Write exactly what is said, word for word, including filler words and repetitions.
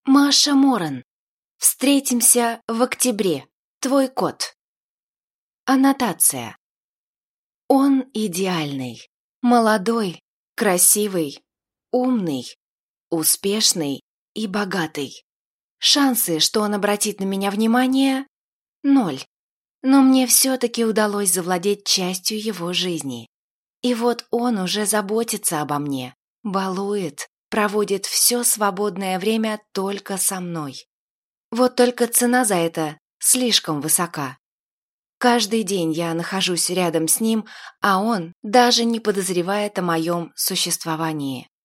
Маша Моран. Встретимся в октябре. Твой кот. Аннотация. Он идеальный, молодой, красивый, умный, успешный и богатый. Шансы, что он обратит на меня внимание, ноль. Но мне все-таки удалось завладеть частью его жизни. И вот он уже заботится обо мне, балует, проводит все свободное время только со мной. Вот только цена за это слишком высока. Каждый день я нахожусь рядом с ним, а он даже не подозревает о моем существовании.